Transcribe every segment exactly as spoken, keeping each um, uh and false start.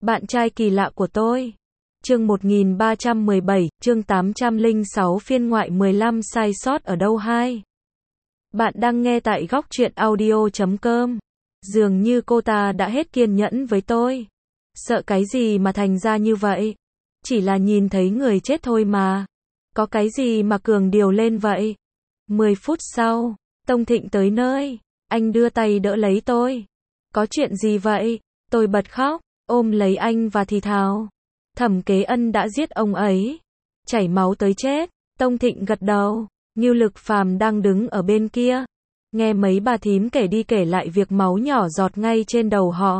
Bạn trai kỳ lạ của tôi. Chương một nghìn ba trăm mười bảy, chương tám trăm lẻ sáu phiên ngoại mười lăm sai sót ở đâu hai. Bạn đang nghe tại góc truyện audio chấm com. Dường như cô ta đã hết kiên nhẫn với tôi. Sợ cái gì mà thành ra như vậy? Chỉ là nhìn thấy người chết thôi mà. Có cái gì mà cường điều lên vậy? Mười phút sau, Tông Thịnh tới nơi. Anh đưa tay đỡ lấy tôi. Có chuyện gì vậy? Tôi bật khóc, ôm lấy anh và thì thào. Thẩm Kế Ân đã giết ông ấy. Chảy máu tới chết. Tông Thịnh gật đầu. Ngưu Lực Phàm đang đứng ở bên kia. Nghe mấy bà thím kể đi kể lại việc máu nhỏ giọt ngay trên đầu họ.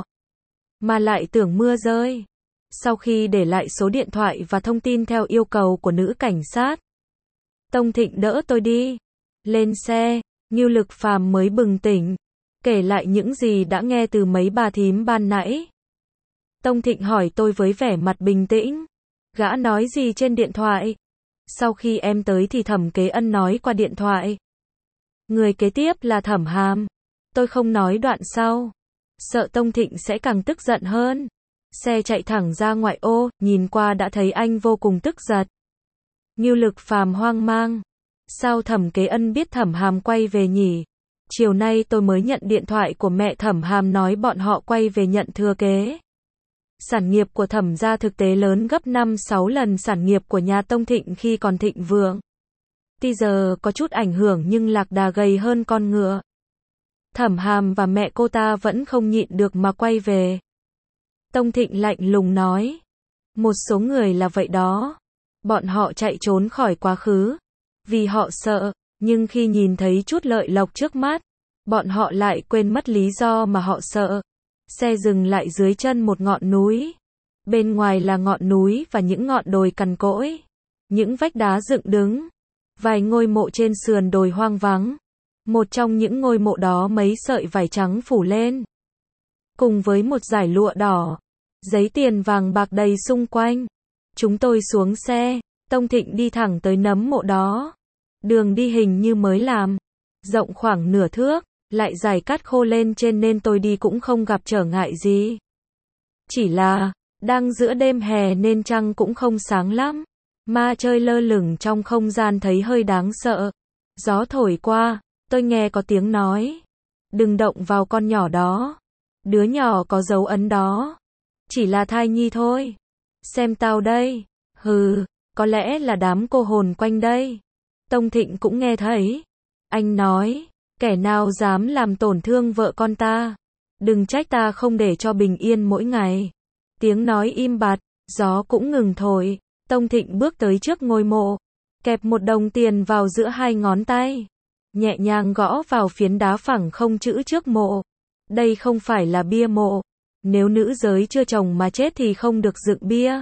Mà lại tưởng mưa rơi. Sau khi để lại số điện thoại và thông tin theo yêu cầu của nữ cảnh sát, Tông Thịnh đỡ tôi đi. Lên xe, Ngưu Lực Phàm mới bừng tỉnh. Kể lại những gì đã nghe từ mấy bà thím ban nãy. Tông Thịnh hỏi tôi với vẻ mặt bình tĩnh. Gã nói gì trên điện thoại? Sau khi em tới thì Thẩm Kế Ân nói qua điện thoại. Người kế tiếp là Thẩm Hàm. Tôi không nói đoạn sau. Sợ Tông Thịnh sẽ càng tức giận hơn. Xe chạy thẳng ra ngoại ô, nhìn qua đã thấy anh vô cùng tức giận. Ngưu Lực Phàm hoang mang. Sao Thẩm Kế Ân biết Thẩm Hàm quay về nhỉ? Chiều nay tôi mới nhận điện thoại của mẹ Thẩm Hàm nói bọn họ quay về nhận thừa kế. Sản nghiệp của Thẩm gia thực tế lớn gấp năm sáu lần sản nghiệp của nhà Tông Thịnh khi còn thịnh vượng. Tuy giờ có chút ảnh hưởng nhưng lạc đà gầy hơn con ngựa. Thẩm Hàm và mẹ cô ta vẫn không nhịn được mà quay về. Tông Thịnh lạnh lùng nói. Một số người là vậy đó. Bọn họ chạy trốn khỏi quá khứ. Vì họ sợ, nhưng khi nhìn thấy chút lợi lộc trước mắt, bọn họ lại quên mất lý do mà họ sợ. Xe dừng lại dưới chân một ngọn núi. Bên ngoài là ngọn núi và những ngọn đồi cằn cỗi. Những vách đá dựng đứng. Vài ngôi mộ trên sườn đồi hoang vắng. Một trong những ngôi mộ đó mấy sợi vải trắng phủ lên. Cùng với một dải lụa đỏ. Giấy tiền vàng bạc đầy xung quanh. Chúng tôi xuống xe. Tông Thịnh đi thẳng tới nấm mộ đó. Đường đi hình như mới làm. Rộng khoảng nửa thước. Lại dài cát khô lên trên nên tôi đi cũng không gặp trở ngại gì. Chỉ là, đang giữa đêm hè nên trăng cũng không sáng lắm. Ma chơi lơ lửng trong không gian thấy hơi đáng sợ. Gió thổi qua, tôi nghe có tiếng nói. Đừng động vào con nhỏ đó. Đứa nhỏ có dấu ấn đó. Chỉ là thai nhi thôi. Xem tao đây. Hừ, có lẽ là đám cô hồn quanh đây. Tông Thịnh cũng nghe thấy. Anh nói. Kẻ nào dám làm tổn thương vợ con ta, đừng trách ta không để cho bình yên mỗi ngày. Tiếng nói im bặt, gió cũng ngừng thổi. Tông Thịnh bước tới trước ngôi mộ, kẹp một đồng tiền vào giữa hai ngón tay, nhẹ nhàng gõ vào phiến đá phẳng không chữ trước mộ. Đây không phải là bia mộ. Nếu nữ giới chưa chồng mà chết thì không được dựng bia.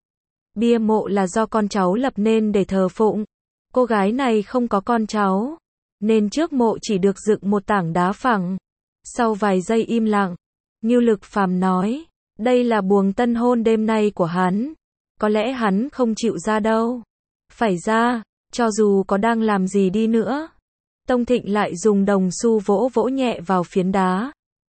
Bia mộ là do con cháu lập nên để thờ phụng. Cô gái này không có con cháu, nên trước mộ chỉ được dựng một tảng đá phẳng. Sau vài giây im lặng, Ngưu Lực Phàm nói, đây là buồng tân hôn đêm nay của hắn. Có lẽ hắn không chịu ra đâu. Phải ra, cho dù có đang làm gì đi nữa. Tông Thịnh lại dùng đồng xu vỗ vỗ nhẹ vào phiến đá.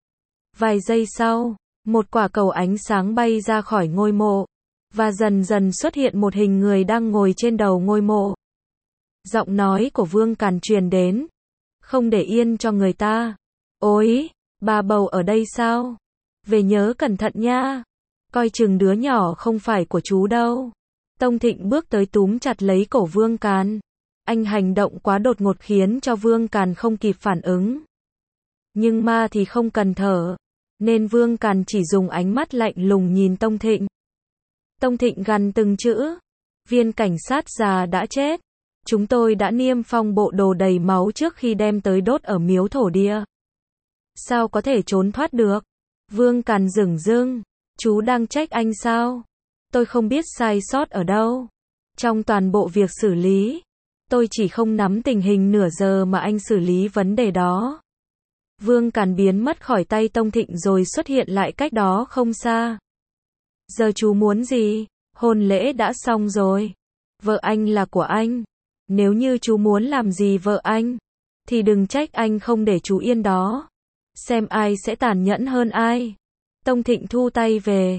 Vài giây sau, một quả cầu ánh sáng bay ra khỏi ngôi mộ, và dần dần xuất hiện một hình người đang ngồi trên đầu ngôi mộ. Giọng nói của Vương Càn truyền đến. Không để yên cho người ta. Ôi, bà bầu ở đây sao? Về nhớ cẩn thận nha. Coi chừng đứa nhỏ không phải của chú đâu. Tông Thịnh bước tới túm chặt lấy cổ Vương Càn. Anh hành động quá đột ngột khiến cho Vương Càn không kịp phản ứng. Nhưng ma thì không cần thở. Nên Vương Càn chỉ dùng ánh mắt lạnh lùng nhìn Tông Thịnh. Tông Thịnh gằn từng chữ. Viên cảnh sát già đã chết. Chúng tôi đã niêm phong bộ đồ đầy máu trước khi đem tới đốt ở miếu thổ địa. Sao có thể trốn thoát được? Vương Càn dửng dưng. Chú đang trách anh sao? Tôi không biết sai sót ở đâu. Trong toàn bộ việc xử lý, tôi chỉ không nắm tình hình nửa giờ mà anh xử lý vấn đề đó. Vương Càn biến mất khỏi tay Tông Thịnh rồi xuất hiện lại cách đó không xa. Giờ chú muốn gì? Hôn lễ đã xong rồi. Vợ anh là của anh. Nếu như chú muốn làm gì vợ anh, thì đừng trách anh không để chú yên đó. Xem ai sẽ tàn nhẫn hơn ai. Tông Thịnh thu tay về.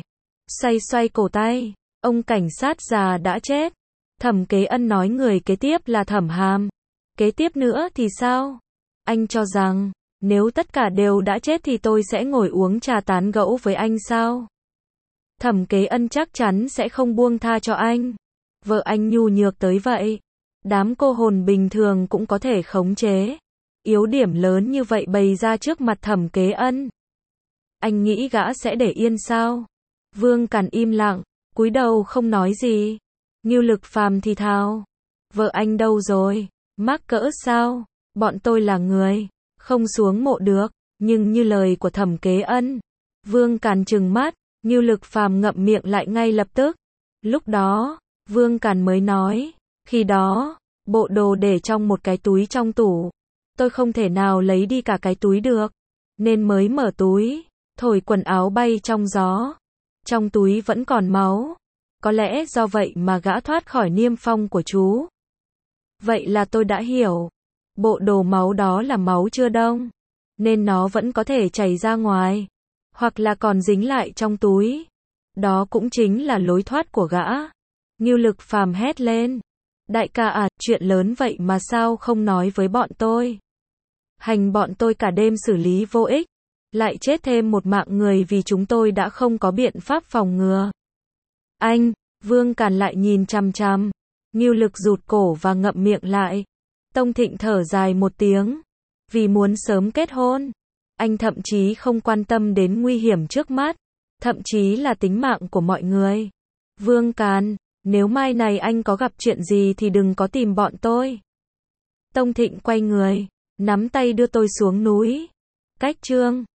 Xoay xoay cổ tay, ông cảnh sát già đã chết. Thẩm Kế Ân nói người kế tiếp là Thẩm Hàm. Kế tiếp nữa thì sao? Anh cho rằng, nếu tất cả đều đã chết thì tôi sẽ ngồi uống trà tán gẫu với anh sao? Thẩm Kế Ân chắc chắn sẽ không buông tha cho anh. Vợ anh nhu nhược tới vậy. Đám cô hồn bình thường cũng có thể khống chế. Yếu điểm lớn như vậy bày ra trước mặt Thẩm Kế Ân. Anh nghĩ gã sẽ để yên sao? Vương Càn im lặng, cúi đầu không nói gì. Ngưu Lực Phàm thì thào. Vợ anh đâu rồi? Mắc cỡ sao? Bọn tôi là người, không xuống mộ được. Nhưng như lời của Thẩm Kế Ân, Vương Càn trừng mắt, Ngưu Lực Phàm ngậm miệng lại ngay lập tức. Lúc đó, Vương Càn mới nói, khi đó, bộ đồ để trong một cái túi trong tủ. Tôi không thể nào lấy đi cả cái túi được, nên mới mở túi, thổi quần áo bay trong gió. Trong túi vẫn còn máu. Có lẽ do vậy mà gã thoát khỏi niêm phong của chú. Vậy là tôi đã hiểu. Bộ đồ máu đó là máu chưa đông, nên nó vẫn có thể chảy ra ngoài, hoặc là còn dính lại trong túi. Đó cũng chính là lối thoát của gã. Ngưu Lực Phàm hét lên. Đại ca à, chuyện lớn vậy mà sao không nói với bọn tôi? Hành bọn tôi cả đêm xử lý vô ích, lại chết thêm một mạng người vì chúng tôi đã không có biện pháp phòng ngừa. Anh, Vương Càn lại nhìn chằm chằm. Ngưu Lực rụt cổ và ngậm miệng lại. Tông Thịnh thở dài một tiếng. Vì muốn sớm kết hôn, anh thậm chí không quan tâm đến nguy hiểm trước mắt, thậm chí là tính mạng của mọi người. Vương Càn, nếu mai này anh có gặp chuyện gì thì đừng có tìm bọn tôi. Tông Thịnh quay người, nắm tay đưa tôi xuống núi. Cách chương